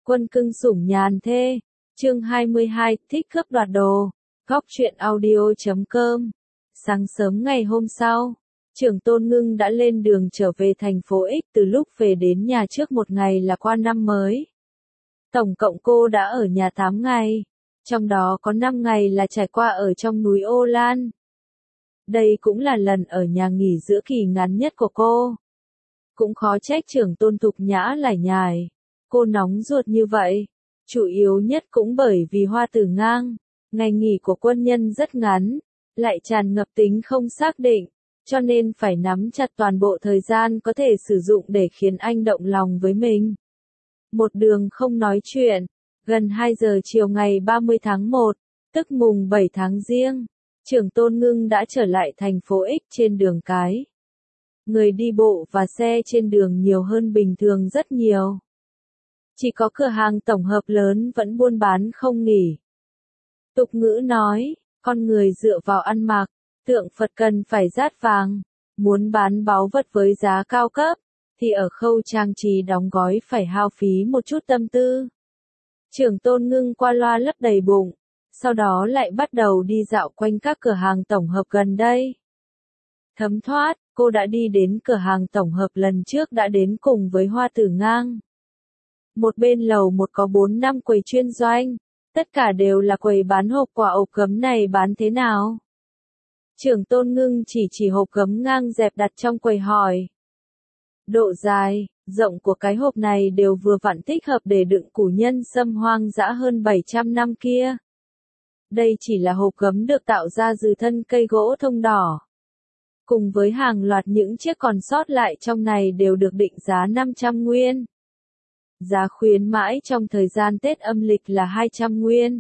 Quân cưng sủng nhàn thê. Chương 22, thích cướp đoạt đồ. Góc truyện audio.com. Sáng sớm ngày hôm sau, Trưởng Tôn Ngưng đã lên đường trở về thành phố X. Từ lúc về đến nhà trước một ngày là qua năm mới. Tổng cộng cô đã ở nhà 8 ngày, trong đó có 5 ngày là trải qua ở trong núi Ô Lan. Đây cũng là lần ở nhà nghỉ giữa kỳ ngắn nhất của cô. Cũng khó trách Trưởng Tôn Thục Nhã lải nhải. Cô nóng ruột như vậy, chủ yếu nhất cũng bởi vì Hoa Tử Ngang, ngày nghỉ của quân nhân rất ngắn, lại tràn ngập tính không xác định, cho nên phải nắm chặt toàn bộ thời gian có thể sử dụng để khiến anh động lòng với mình. Một đường không nói chuyện, gần 2 giờ chiều ngày 30 tháng 1, tức mùng 7 tháng Giêng, Trưởng Tôn Ngưng đã trở lại thành phố X. Trên đường cái, người đi bộ và xe trên đường nhiều hơn bình thường rất nhiều. Chỉ có cửa hàng tổng hợp lớn vẫn buôn bán không nghỉ. Tục ngữ nói, con người dựa vào ăn mặc, tượng Phật cần phải dát vàng, muốn bán báu vật với giá cao cấp, thì ở khâu trang trí đóng gói phải hao phí một chút tâm tư. Trưởng Tôn Ngưng qua loa lấp đầy bụng, sau đó lại bắt đầu đi dạo quanh các cửa hàng tổng hợp gần đây. Thấm thoát, cô đã đi đến cửa hàng tổng hợp lần trước đã đến cùng với Hoa Tử Ngang. Một bên lầu một có 4-5 quầy chuyên doanh, tất cả đều là quầy bán hộp quả ộp gấm. Này bán thế nào? Trưởng Tôn Ngưng chỉ hộp gấm ngang dẹp đặt trong quầy hỏi. Độ dài, rộng của cái hộp này đều vừa vặn thích hợp để đựng củ nhân sâm hoang dã hơn 700 năm kia. Đây chỉ là hộp gấm được tạo ra từ thân cây gỗ thông đỏ. Cùng với hàng loạt những chiếc còn sót lại trong này đều được định giá 500 nguyên. Giá khuyến mãi trong thời gian Tết âm lịch là 200 nguyên.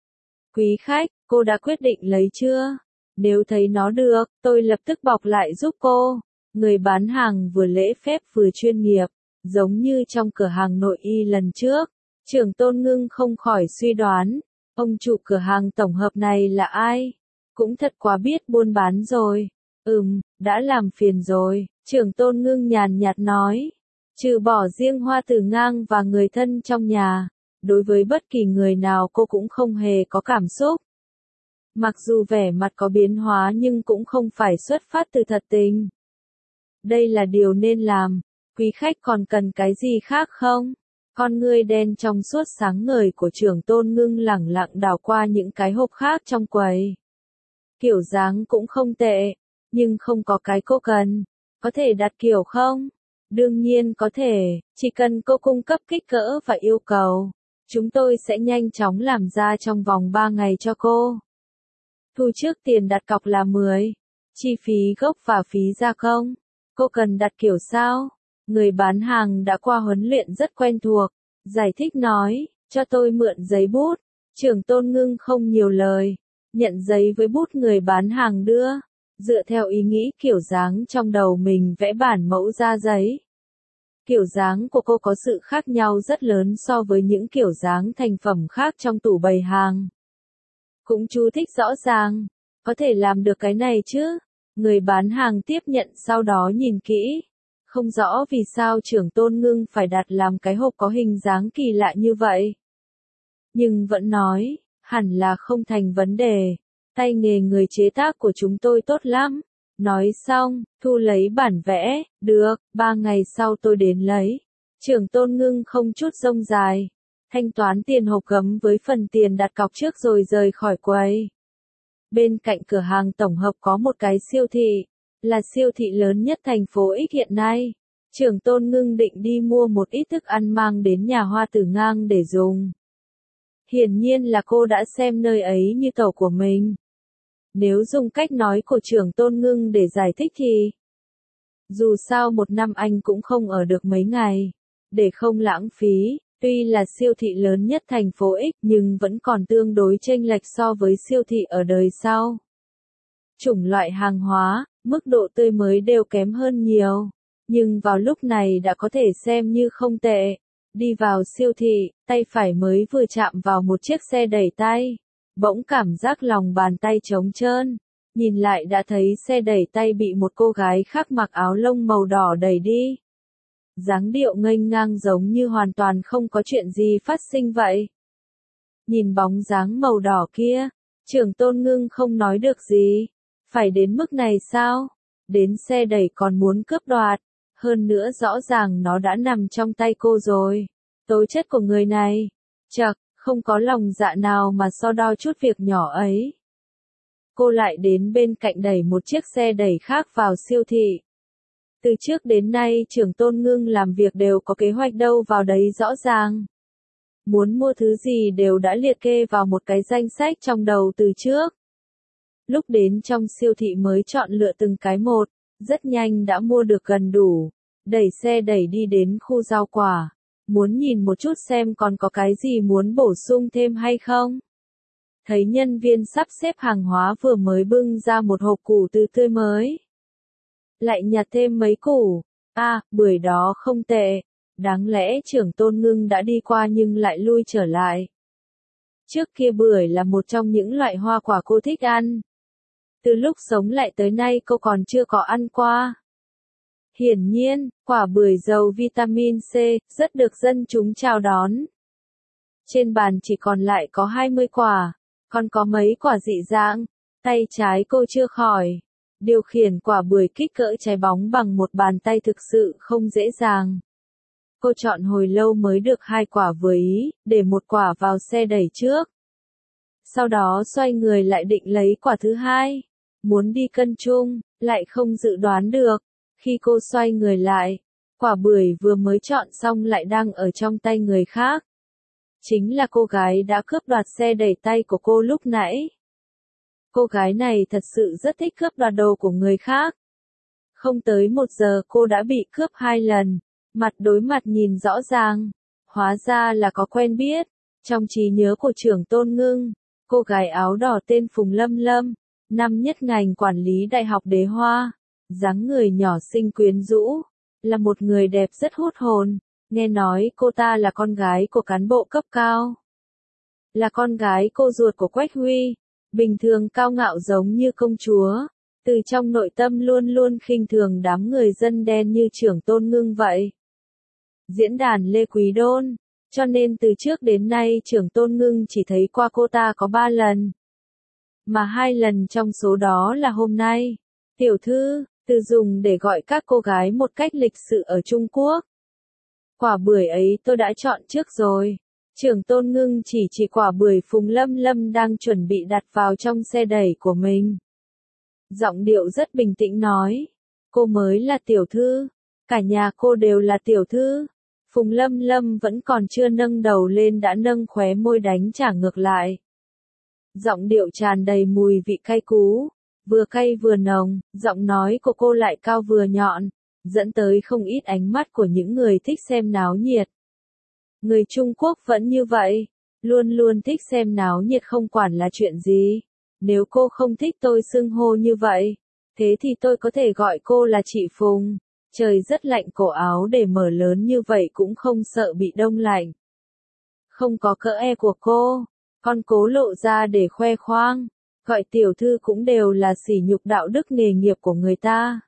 Quý khách, cô đã quyết định lấy chưa? Nếu thấy nó được, tôi lập tức bọc lại giúp cô. Người bán hàng vừa lễ phép vừa chuyên nghiệp, giống như trong cửa hàng nội y lần trước. Trưởng Tôn Ngưng không khỏi suy đoán, ông chủ cửa hàng tổng hợp này là ai? Cũng thật quá biết buôn bán rồi. Đã làm phiền rồi, Trưởng Tôn Ngưng nhàn nhạt nói. Trừ bỏ riêng Hoa Tử Ngang và người thân trong nhà, đối với bất kỳ người nào cô cũng không hề có cảm xúc. Mặc dù vẻ mặt có biến hóa nhưng cũng không phải xuất phát từ thật tình. Đây là điều nên làm, quý khách còn cần cái gì khác không? Con ngươi đen trong suốt sáng ngời của Trưởng Tôn Ngưng lẳng lặng đảo qua những cái hộp khác trong quầy. Kiểu dáng cũng không tệ, nhưng không có cái cô cần. Có thể đặt kiểu không? Đương nhiên có thể, chỉ cần cô cung cấp kích cỡ và yêu cầu, chúng tôi sẽ nhanh chóng làm ra trong vòng 3 ngày cho cô. Thu trước tiền đặt cọc là 10, chi phí gốc và phí gia công. Cô cần đặt kiểu sao? Người bán hàng đã qua huấn luyện rất quen thuộc, giải thích nói, cho tôi mượn giấy bút. Trưởng Tôn Ngưng không nhiều lời, nhận giấy với bút người bán hàng đưa. Dựa theo ý nghĩ kiểu dáng trong đầu mình vẽ bản mẫu ra giấy. Kiểu dáng của cô có sự khác nhau rất lớn so với những kiểu dáng thành phẩm khác trong tủ bày hàng. Cũng chú thích rõ ràng, có thể làm được cái này chứ? Người bán hàng tiếp nhận sau đó nhìn kỹ. Không rõ vì sao Trưởng Tôn Ngưng phải đặt làm cái hộp có hình dáng kỳ lạ như vậy. Nhưng vẫn nói, hẳn là không thành vấn đề. Tay nghề người chế tác của chúng tôi tốt lắm. Nói xong, thu lấy bản vẽ, được, 3 ngày sau tôi đến lấy. Trưởng Tôn Ngưng không chút rông dài, thanh toán tiền hộp gấm với phần tiền đặt cọc trước rồi rời khỏi quầy. Bên cạnh cửa hàng tổng hợp có một cái siêu thị, là siêu thị lớn nhất thành phố X hiện nay. Trưởng Tôn Ngưng định đi mua một ít thức ăn mang đến nhà Hoa Tử Ngang để dùng. Hiển nhiên là cô đã xem nơi ấy như tẩu của mình. Nếu dùng cách nói của Trưởng Tôn Ngưng để giải thích thì, dù sao một năm anh cũng không ở được mấy ngày. Để không lãng phí, tuy là siêu thị lớn nhất thành phố X nhưng vẫn còn tương đối chênh lệch so với siêu thị ở đời sau. Chủng loại hàng hóa, mức độ tươi mới đều kém hơn nhiều. Nhưng vào lúc này đã có thể xem như không tệ. Đi vào siêu thị, tay phải mới vừa chạm vào một chiếc xe đẩy tay. Bỗng cảm giác lòng bàn tay trống trơn, nhìn lại đã thấy xe đẩy tay bị một cô gái khác mặc áo lông màu đỏ đẩy đi. dáng điệu nghênh ngang giống như hoàn toàn không có chuyện gì phát sinh vậy. Nhìn bóng dáng màu đỏ kia, Trưởng Tôn Ngưng không nói được gì. Phải đến mức này sao? Đến xe đẩy còn muốn cướp đoạt. Hơn nữa rõ ràng nó đã nằm trong tay cô rồi. Tố chất của người này. Chậc, không có lòng dạ nào mà so đo chút việc nhỏ ấy. Cô lại đến bên cạnh đẩy một chiếc xe đẩy khác vào siêu thị. Từ trước đến nay Trưởng Tôn Ngưng làm việc đều có kế hoạch đâu vào đấy rõ ràng. Muốn mua thứ gì đều đã liệt kê vào một cái danh sách trong đầu từ trước. Lúc đến trong siêu thị mới chọn lựa từng cái một, rất nhanh đã mua được gần đủ, đẩy xe đẩy đi đến khu rau quả, muốn nhìn một chút xem còn có cái gì muốn bổ sung thêm hay không. Thấy nhân viên sắp xếp hàng hóa vừa mới bưng ra một hộp củ từ tươi mới. Lại nhặt thêm mấy củ, bưởi đó không tệ, đáng lẽ Trưởng Tôn Ngưng đã đi qua nhưng lại lui trở lại. Trước kia bưởi là một trong những loại hoa quả cô thích ăn. Từ lúc sống lại tới nay cô còn chưa có ăn qua. Hiển nhiên, quả bưởi giàu vitamin C, rất được dân chúng chào đón. Trên bàn chỉ còn lại có 20 quả, còn có mấy quả dị dạng, tay trái cô chưa khỏi. Điều khiển quả bưởi kích cỡ trái bóng bằng một bàn tay thực sự không dễ dàng. Cô chọn hồi lâu mới được 2 quả vừa ý, để một quả vào xe đẩy trước. Sau đó xoay người lại định lấy quả thứ hai. Muốn đi cân chung, lại không dự đoán được. Khi cô xoay người lại, quả bưởi vừa mới chọn xong lại đang ở trong tay người khác. Chính là cô gái đã cướp đoạt xe đẩy tay của cô lúc nãy. Cô gái này thật sự rất thích cướp đoạt đồ của người khác. Không tới 1 giờ cô đã bị cướp 2 lần, mặt đối mặt nhìn rõ ràng. Hóa ra là có quen biết. Trong trí nhớ của Trưởng Tôn Ngưng, cô gái áo đỏ tên Phùng Lâm Lâm, năm nhất ngành quản lý Đại học Đế Hoa, dáng người nhỏ xinh quyến rũ, là một người đẹp rất hút hồn. Nghe nói cô ta là con gái của cán bộ cấp cao. Là con gái cô ruột của Quách Huy, bình thường cao ngạo giống như công chúa, từ trong nội tâm luôn luôn khinh thường đám người dân đen như Trưởng Tôn Ngưng vậy. Diễn đàn Lê Quý Đôn, cho nên từ trước đến nay Trưởng Tôn Ngưng chỉ thấy qua cô ta có 3 lần. Mà 2 lần trong số đó là hôm nay. Tiểu thư, từ dùng để gọi các cô gái một cách lịch sự ở Trung Quốc. Quả bưởi ấy tôi đã chọn trước rồi. Trưởng Tôn Ngưng chỉ quả bưởi Phùng Lâm Lâm đang chuẩn bị đặt vào trong xe đẩy của mình. Giọng điệu rất bình tĩnh nói. Cô mới là tiểu thư. Cả nhà cô đều là tiểu thư. Phùng Lâm Lâm vẫn còn chưa nâng đầu lên đã nâng khóe môi đánh trả ngược lại. Giọng điệu tràn đầy mùi vị cay cú. Vừa cay vừa nồng, giọng nói của cô lại cao vừa nhọn, dẫn tới không ít ánh mắt của những người thích xem náo nhiệt. Người Trung Quốc vẫn như vậy, luôn luôn thích xem náo nhiệt không quản là chuyện gì. Nếu cô không thích tôi xưng hô như vậy, thế thì tôi có thể gọi cô là chị Phùng. Trời rất lạnh, cổ áo để mở lớn như vậy cũng không sợ bị đông lạnh. Không có cỡ e của cô, con cố lộ ra để khoe khoang. Gọi tiểu thư cũng đều là sỉ nhục đạo đức nghề nghiệp của người ta.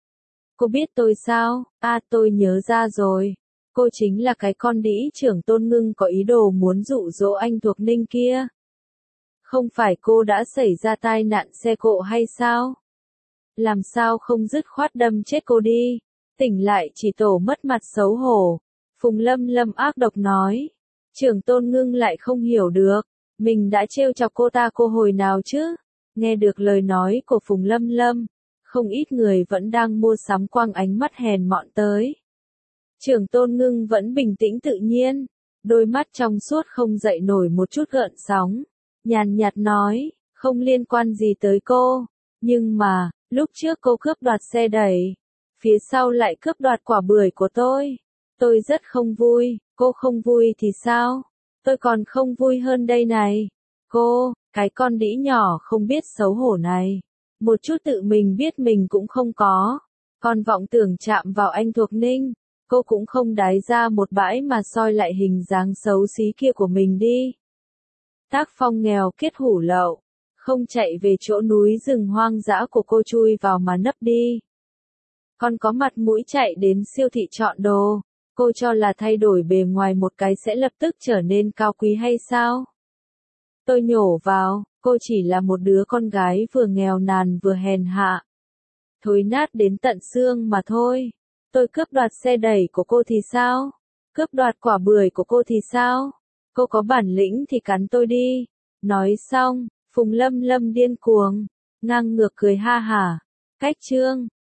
Cô biết tôi sao? Tôi nhớ ra rồi. Cô chính là cái con đĩ Trưởng Tôn Ngưng có ý đồ muốn dụ dỗ anh thuộc Ninh kia. Không phải cô đã xảy ra tai nạn xe cộ hay sao? Làm sao không dứt khoát đâm chết cô đi? Tỉnh lại chỉ tổ mất mặt xấu hổ. Phùng Lâm Lâm ác độc nói. Trưởng Tôn Ngưng lại không hiểu được. Mình đã trêu chọc cô ta cô hồi nào chứ? Nghe được lời nói của Phùng Lâm Lâm, không ít người vẫn đang mua sắm quăng ánh mắt hèn mọn tới. Trưởng Tôn Ngưng vẫn bình tĩnh tự nhiên, đôi mắt trong suốt không dậy nổi một chút gợn sóng, nhàn nhạt nói, không liên quan gì tới cô, nhưng mà, lúc trước cô cướp đoạt xe đẩy, phía sau lại cướp đoạt quả bưởi của tôi rất không vui, cô không vui thì sao? Tôi còn không vui hơn đây này. Cô, cái con đĩ nhỏ không biết xấu hổ này. Một chút tự mình biết mình cũng không có. Còn vọng tưởng chạm vào anh thuộc Ninh. Cô cũng không đái ra một bãi mà soi lại hình dáng xấu xí kia của mình đi. Tác phong nghèo kết hủ lậu. Không chạy về chỗ núi rừng hoang dã của cô chui vào mà nấp đi. Con có mặt mũi chạy đến siêu thị chọn đồ, cô cho là thay đổi bề ngoài một cái sẽ lập tức trở nên cao quý hay sao? Tôi nhổ vào, cô chỉ là một đứa con gái vừa nghèo nàn vừa hèn hạ. Thối nát đến tận xương mà thôi. Tôi cướp đoạt xe đẩy của cô thì sao? Cướp đoạt quả bưởi của cô thì sao? Cô có bản lĩnh thì cắn tôi đi. Nói xong, Phùng Lâm Lâm điên cuồng, ngang ngược cười ha hả. Cách chương